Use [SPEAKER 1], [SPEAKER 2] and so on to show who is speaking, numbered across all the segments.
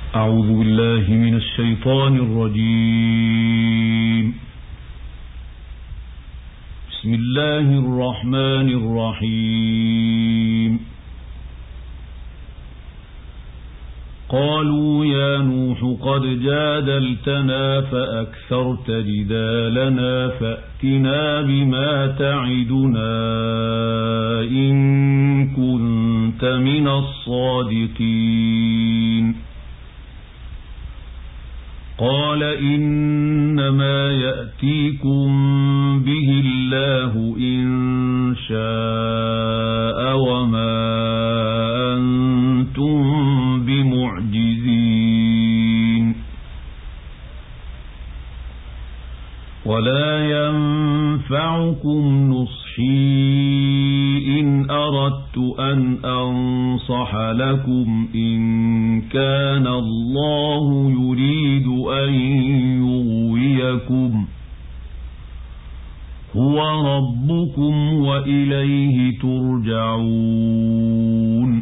[SPEAKER 1] أعوذ بالله من الشيطان الرجيم. بسم الله الرحمن الرحيم. قالوا يا نوح قد جادلتنا فأكثرت جدالنا فأتنا بما تعدنا إن كنت من الصادقين. قال إنما يأتيكم به الله إن شاء وما أنتم بمعجزين. ولا ينفعكم نصحي إن أردت أن أنصح لكم إن كان الله يريد أن يغويكم هو ربكم وإليه ترجعون.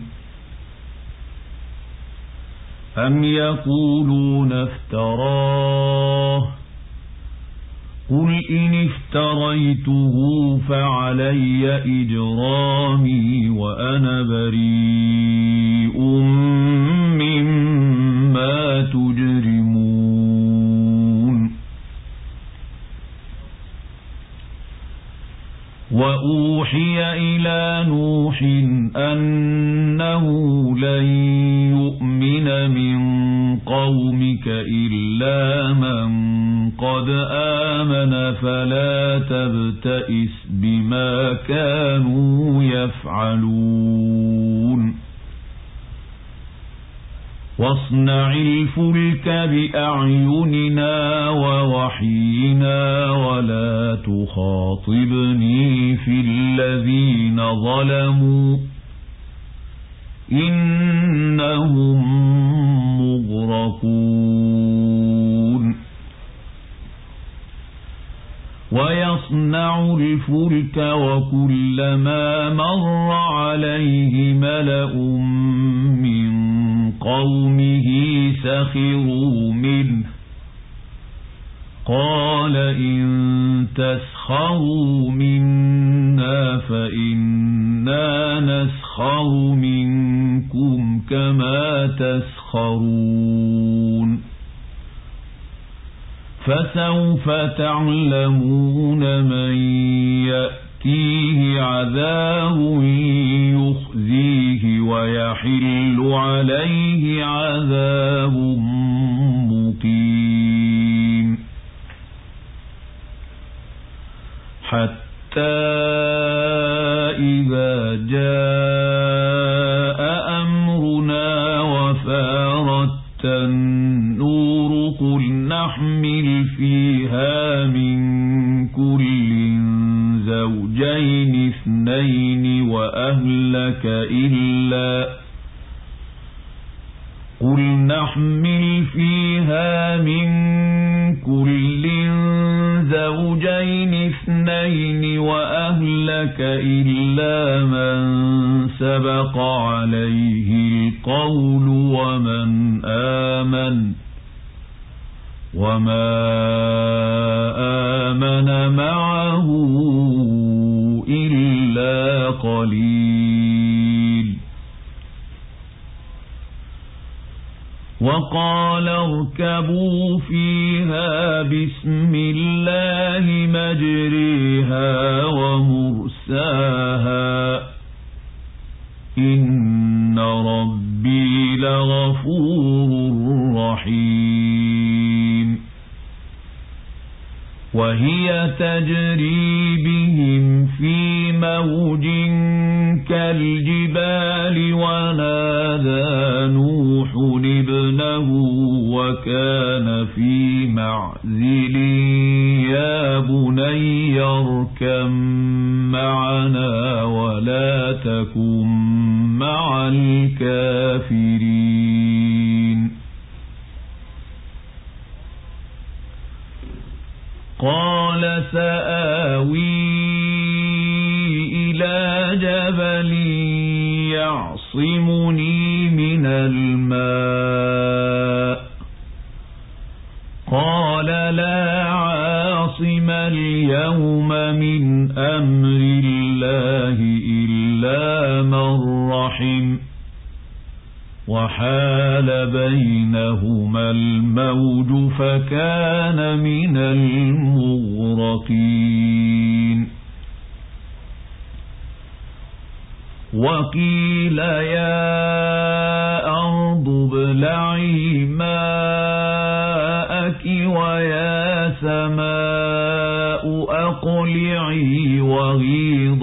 [SPEAKER 1] أم يقولون افتراه قل إن افتريته فعلي إجرامي وأنا بريء مما تجرمون. وأوحي إلى نوح أنه لن يؤمن من قومك إلا من قد آمن فلا تبتئس بما كانوا يفعلون. واصنع الفلك بأعيننا ووحينا ولا تخاطبني في الذين ظلموا إنهم مغرقون. ويصنع الفلك وكلما مر عليه ملأ من قومه سخروا منه قال إن تسخروا منا فإنا نسخر منكم كما تسخرون. فسوف تعلمون من يأتيه عذاب يخزيه ويحل عليه عذاب مقيم. حتى إذا جاء أمرنا وفارت النور قل نحمل فيها من كل زوجين اثنين وأهلك إلا من سبق عليه القول ومن آمن وما آمن معه إلا قليل. وقال اركبوا فيها بسم الله مجريها ومرساها إن ربي لغفور رحيم. وهي تجري بهم في موج كالجبال ونادى نوح ابنه وكان في معزل يا بني اركب معنا ولا تكن مع الكافرين. قال سآوي إلى جبل يعصمني من الماء قال لا عاصم اليوم من أمر الله إلا من رحم وحال بينهما الموج فكان من المغرقين وقيل يا أرض ابلعي ماءك ويا سماء أقلعي وغيض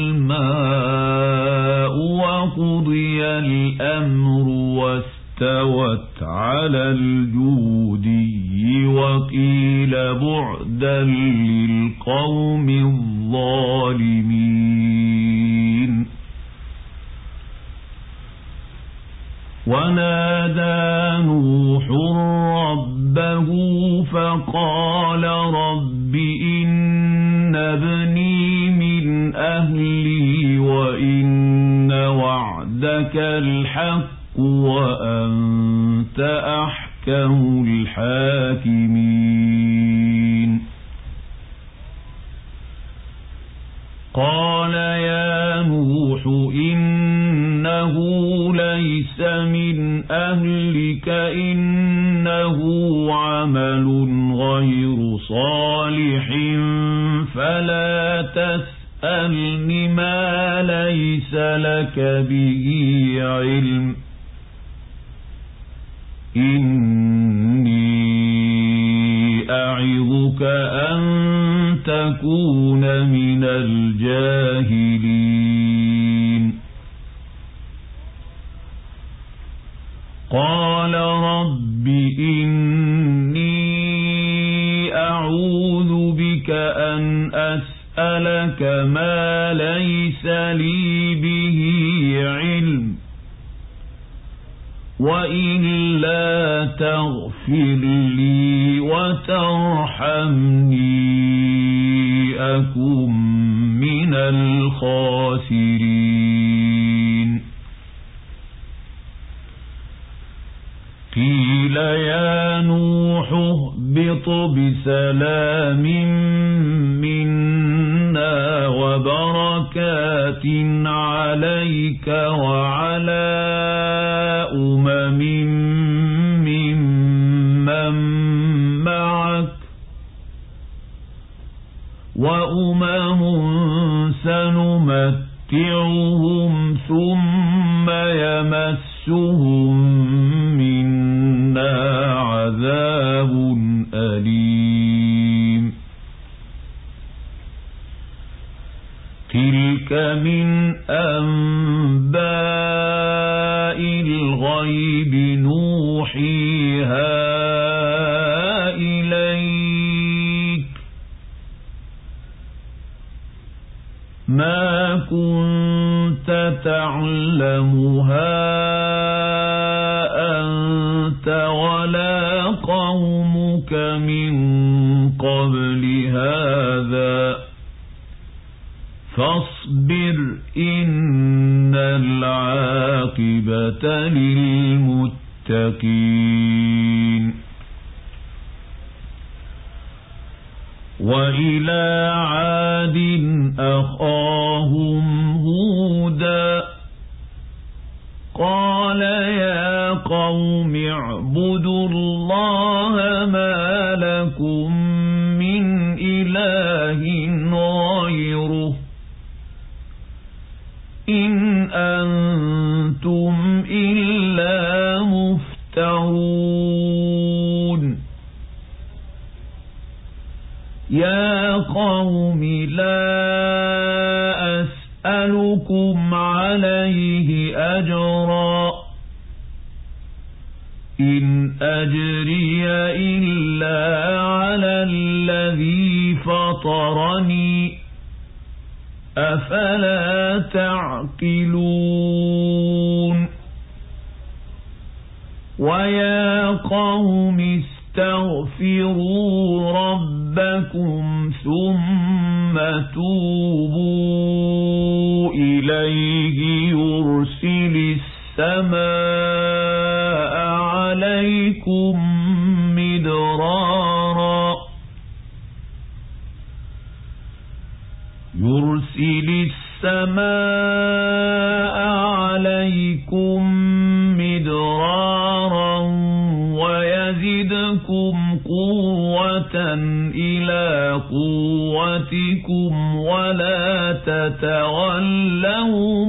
[SPEAKER 1] الماء وقضي الأمر واستوت على الجودي وقيل بعدا للقوم الظالمين ونادى نوح ربه فقال رب إن ابني من أهلي وإن وعدك الحق وأنت أحكم الحاكمين قال يا نوح إنه ليس من أهلك إنه عمل غير صالح فلا تسألني ما ليس لك به علم إني أعظك أن تكون من الجاهلين قال رب إني أعوذ بك أن أسألك ما ليس لي به علم وإلا تغفر لي وترحمني أكن من الخاسرين قيل يا نوح اهبط بسلام منا وبركات عليك وعلى أمم ممن معك وأمم سنمتعهم ثم يمسهم منا عذاب أليم تلك من أنباء الغيب نوحيها إليك ما كنت تعلمها أنت ولا قومك من قبل هذا فاصبر إن العاقبة للمتقين وإلى عاد أخاهم هودا قال يا قوم اعبدوا الله ما لكم من إله غيره إن أنتم إلا مفترون يا قوم لا أسألكم عليه أجرا إن أجري إلا على الذي فطرني أفلا تعقلون ويا قوم استغفروا ربكم ثم توبوا إليه يرسل السماء عليكم مدرارا لكم قوة إلى قوتكم ولا تتولوا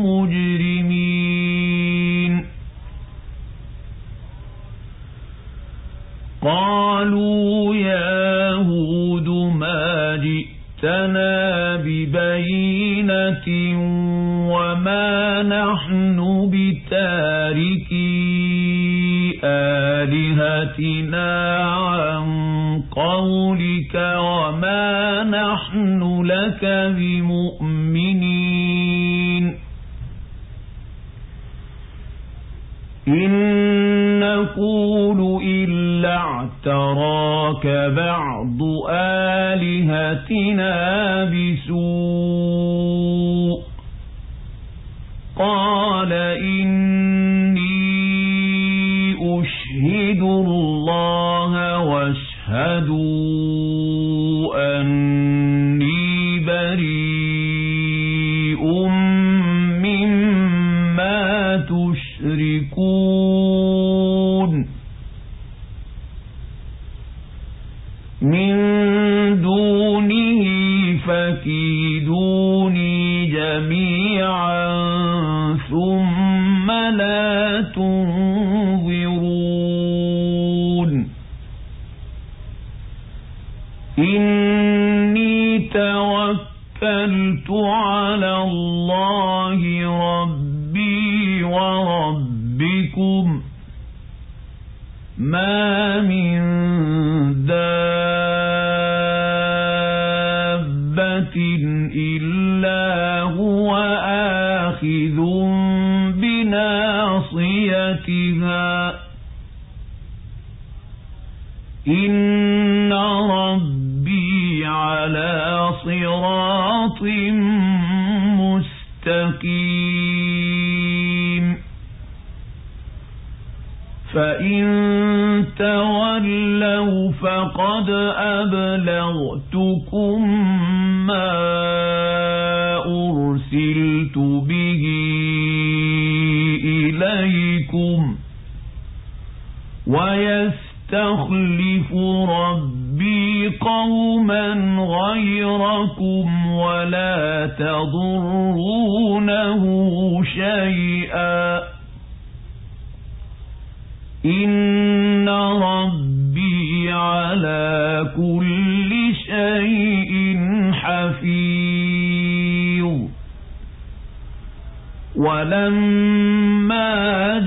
[SPEAKER 1] مجرمين قالوا يا هود ما جئتنا ببينة وما نحن بتاركي آلهتنا عن قولك وما نحن لك بمؤمنين إن نقول إلا اعتراك بعض آلهتنا بسوء قال إني أشهد الله واشهدوا أني بريء مما تشركون من دونه فكيدوني جميعا ثم لا تنظرون إني توكلت على الله ربي وربكم ما من دابة إلا هو آخذ بناصيتها إن ربي على صراط مستقيم فإن تولوا فقد أبلغتكم ما أرسلت به إليكم ويستخلف ربي قوما غيركم ولا تضرونه شيئا إن ربي على كل شيء حفيظ ولما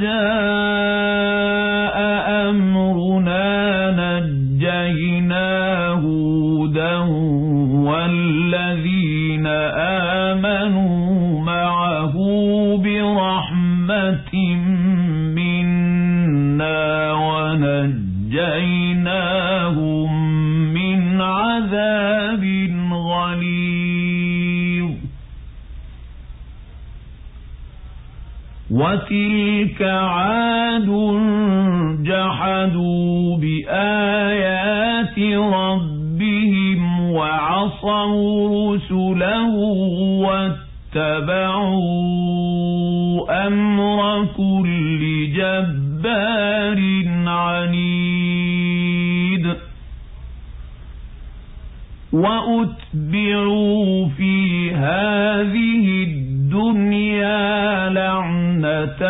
[SPEAKER 1] جاء أمرنا نجينا هودا والذين آمنوا معه برحمة منا ونجيناهم من عذاب غليظ وتلك عاد جحدوا بآيات ربهم وعصوا رسله واتبعوا أمر كل جبار عنيد وأتبعوا في هذه الدنيا لعنة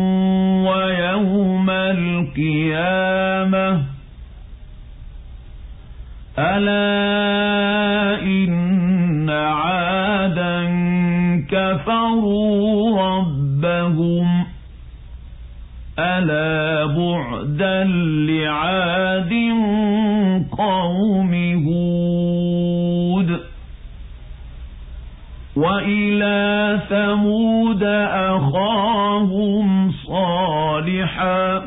[SPEAKER 1] ويوم القيامة ألا إن عادا كفروا ربهم ألا بعدا لعاد قوم هود وإلى ثمود أخاهم صالحا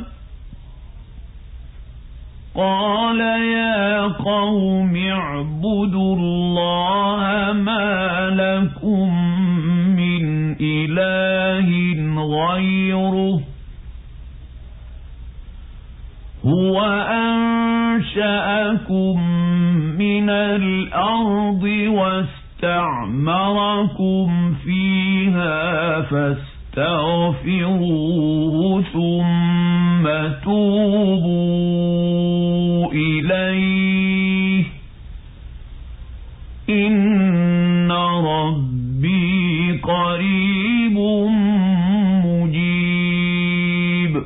[SPEAKER 1] قال يا قوم اعبدوا الله ما لكم من إله غيره هو أنشأكم من الأرض واستعمركم فيها فاستغفروه ثم توبوا إليه إن ربي قريب مجيب.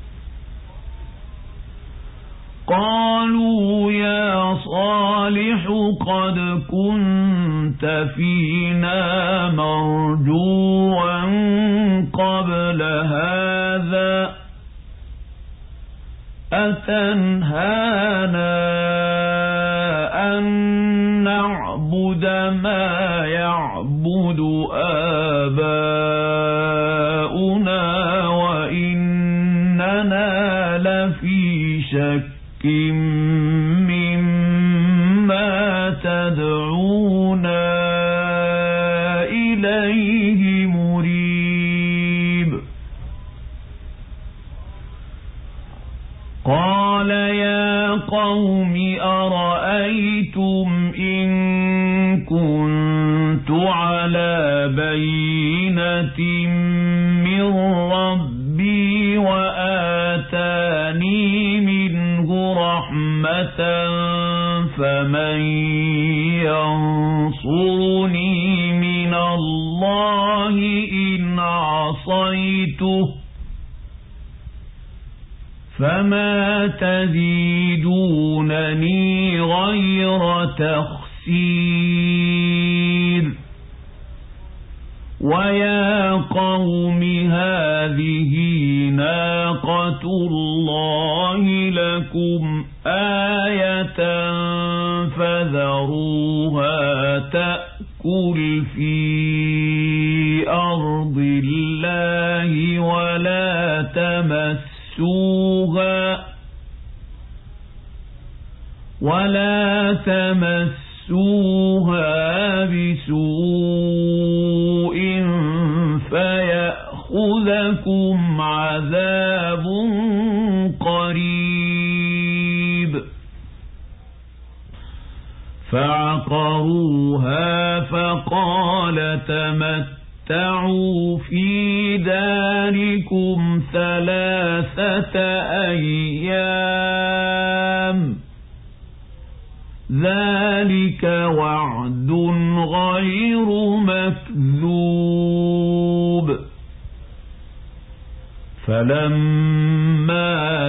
[SPEAKER 1] قالوا يا صالح قد كنت فينا مرجوا قبل هذا أتنهانا أن نعبد ما يعبد آباؤنا وإننا لفي شك مما تدعونا إليه مريب. قال يا قوم أرأيتم إن كنت على بينة من ربي وآتاني منه رحمة فمن ينصرني من الله إن عصيته فما تزيدونني غير تخسير. ويا قوم هذه ناقة الله لكم آية فذروها تأكل في أرض الله ولا تمسوها بسوء فيأخذكم عذاب قريب. فعقروها فقال تمتعوا في داركم 3 أيام ذلك وعد غير مكذوب. فلما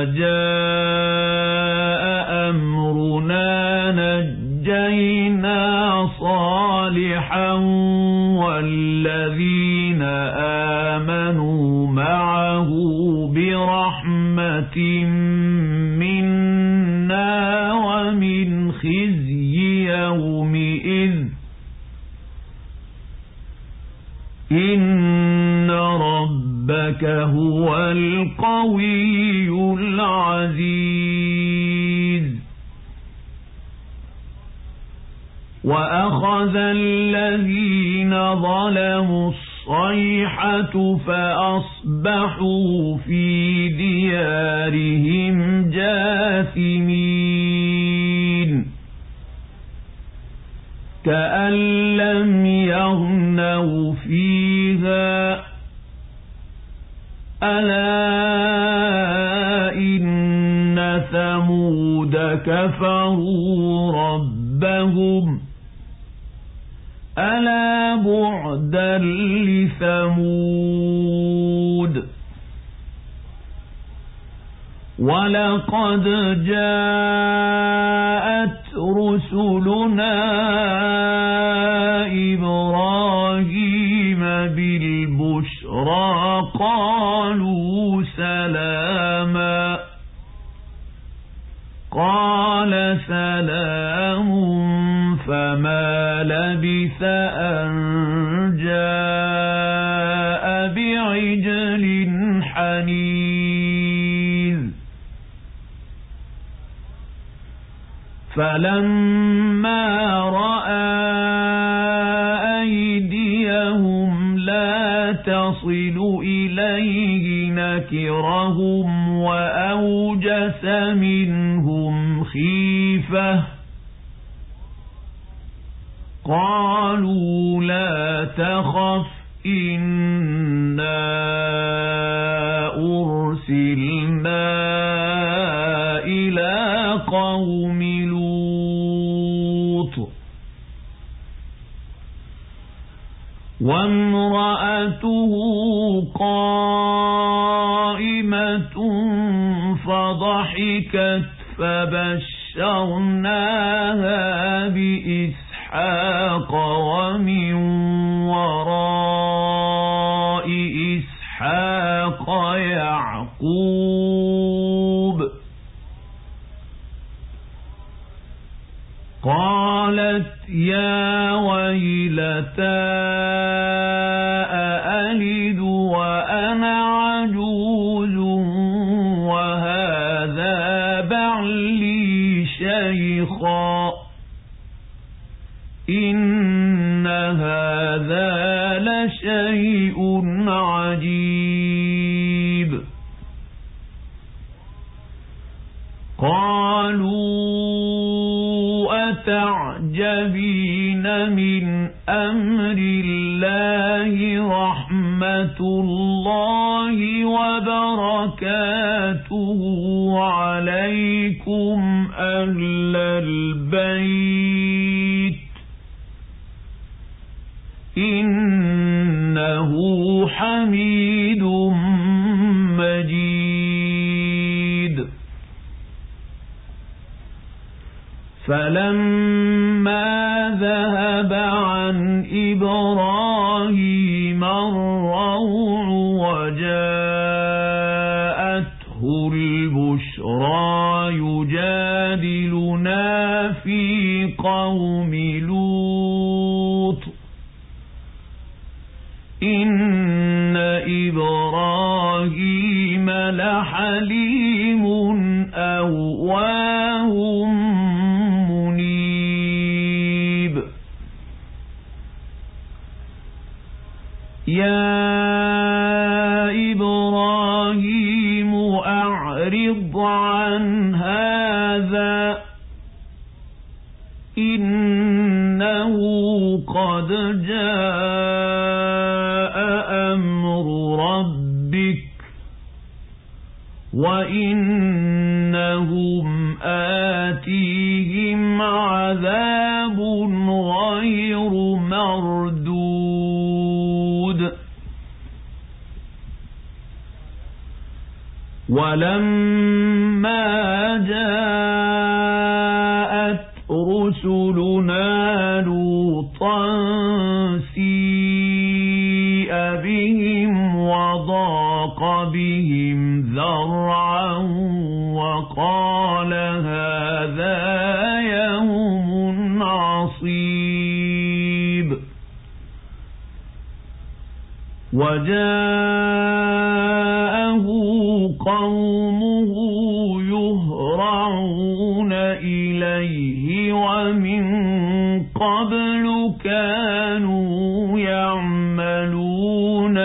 [SPEAKER 1] جاء أمرنا نجينا صالحا والذين آمنوا معه برحمة منا ومن خزي يومئذ إن ربك هو القوي العزيز. وأخذ الذين ظلموا الصيحة فأصبحوا في ديارهم جاثمين كأن لم يغنوا فيها ألا إن ثمود كفروا ربهم ألا بعدا لثمود. ولقد جاءت رسلنا إبراهيم بالبشرى قالوا سلاما قال سلام فما لبث أن جاء بعجل حنيذ. فلما رأى أيديهم لا تصل إليه نكرهم وأوجس منهم خيفة قالوا لا تخف إنا أرسلنا إلى قوم وامرأته قائمة فضحكت فبشرناها بإسحاق ومن وراء إسحاق يعقوب. قالت يا ويلتى أألد وأنا عجوز وهذا بعلي شيخا إن هذا لشيء عجيب. قالوا أتعجبين من أمر الله رحمة الله وبركاته عليكم أهل البيت إنه حميد مجيد. فلما ذهب عن إبراهيم الروع وجاءته البشرى يجادلنا في قوم لوط إن إبراهيم لحليم أواه منيب. يا إبراهيم أعرض عن هذا إنه قد جاء أمر ربك وإنهم آتيهم عذاب غير مردود. ولما جاءت رسلنا لوطا سيء بهم وضاق بهم ذرعا وقال هذا يوم عصيب. وجاءه قومه يهرعون إليه ومن قبل كانوا يعملون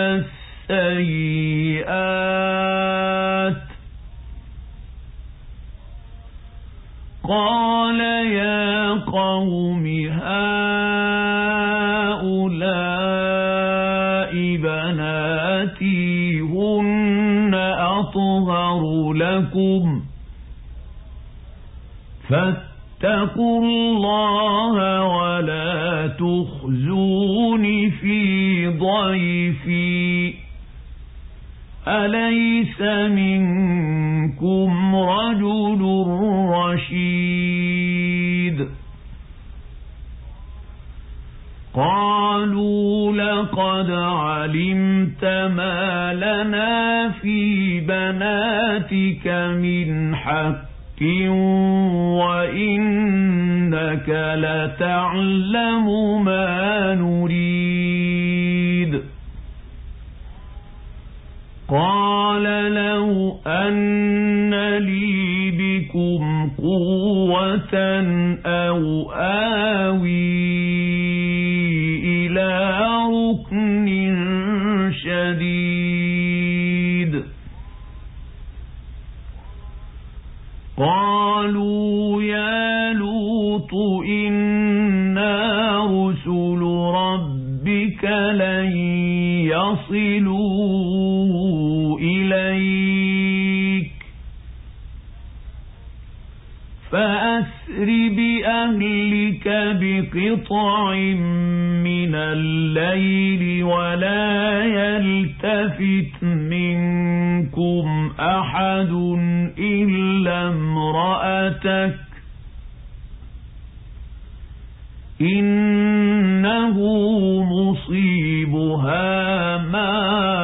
[SPEAKER 1] السيئات. قال يا قوم هؤلاء بناتي هن أطهر لكم فاتقوا الله ولا تخزون في ضيفي أليس منكم رجل رشيد. قالوا لقد علمت ما لنا في بناتك من حق وإنك لتعلم ما نريد. قال لو أن لي بكم قوة أو آوي إلى ركن شديد. قالوا يا لوط إنا رسل ربك لن يصلوا إليك فأسر بأهلك بقطع من الليل ولا يلتفت منكم أحد إلا امرأتك إنه مصيبها ما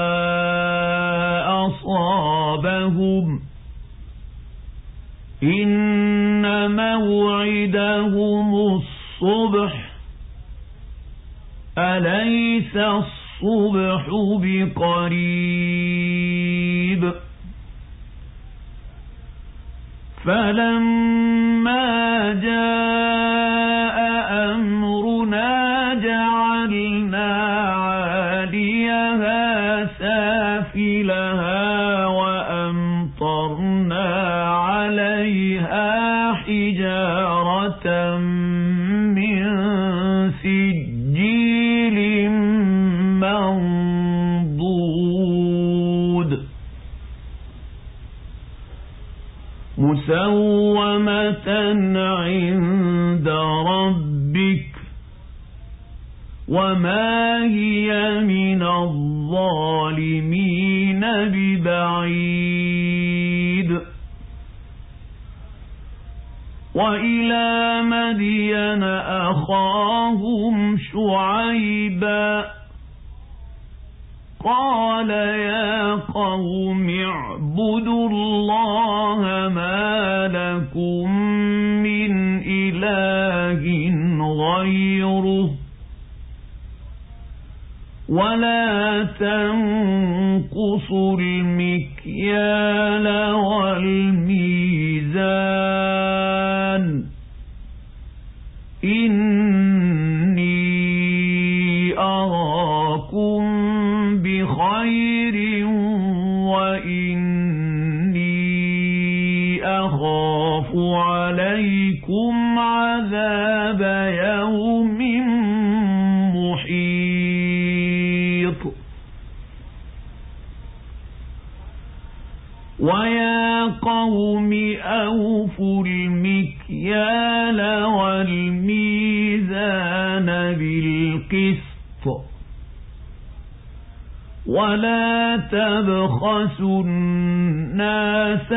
[SPEAKER 1] أصابهم إن موعدهم الصبح أليس الصبح بقريب فلما جاء أمرنا جعلنا عاليها سافلها وأمطرنا عليها حجارة من سجيل منضود مسومة عند ربك وما هي من الظالمين ببعيد وإلى مدين أخاهم شعيبا قال يا قوم اعبدوا الله ما لكم من إله غيره ولا تنقصوا المكيال والميزان إني أراكم بخير وإني أخاف عليكم عذاب يوم محيط ويا قوم أوفوا المكيال والميزان بالقسط ولا تبخسوا الناس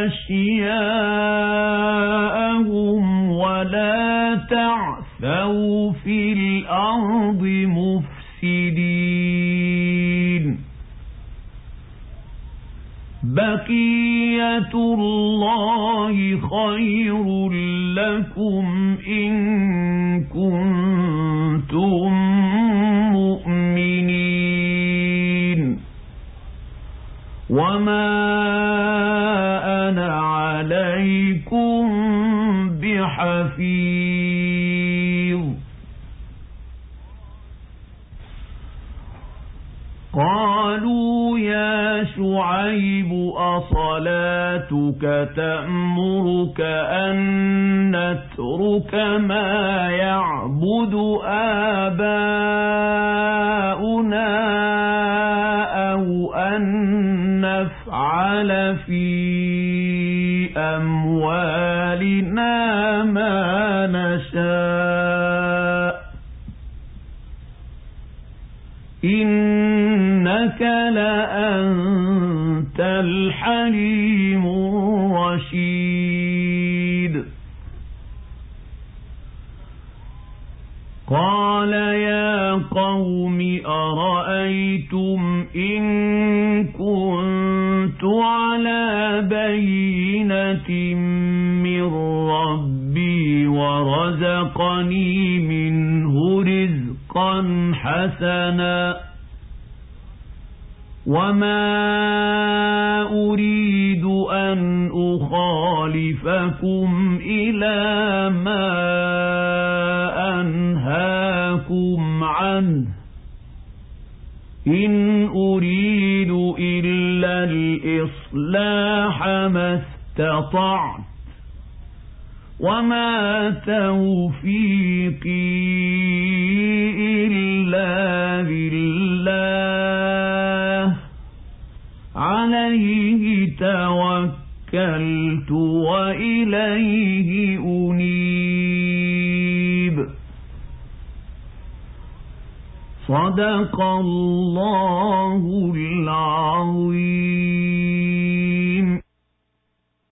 [SPEAKER 1] أشياءهم ولا تعثوا في الأرض مفسدين بقية الله خير لكم إن كنتم مؤمنين وما أنا عليكم بحفيظ قالوا يا شعيب أصلاتك تأمرك أن نترك ما يعبد آباؤنا أو أن نفعل في أموالنا ما نشاء إنك لأنت الحليم الرشيد قال يا قوم أرأيتم إن كنت على بينة من ربي ورزقني منه رزقا حسنا وما أريد أن أخالفكم إلى ما أنهاكم عنه إن أريد إلا الإصلاح ما استطعت وما توفيقي إلا بالله عليه توكلت توكلت وإليه أنيب. صدق الله العظيم.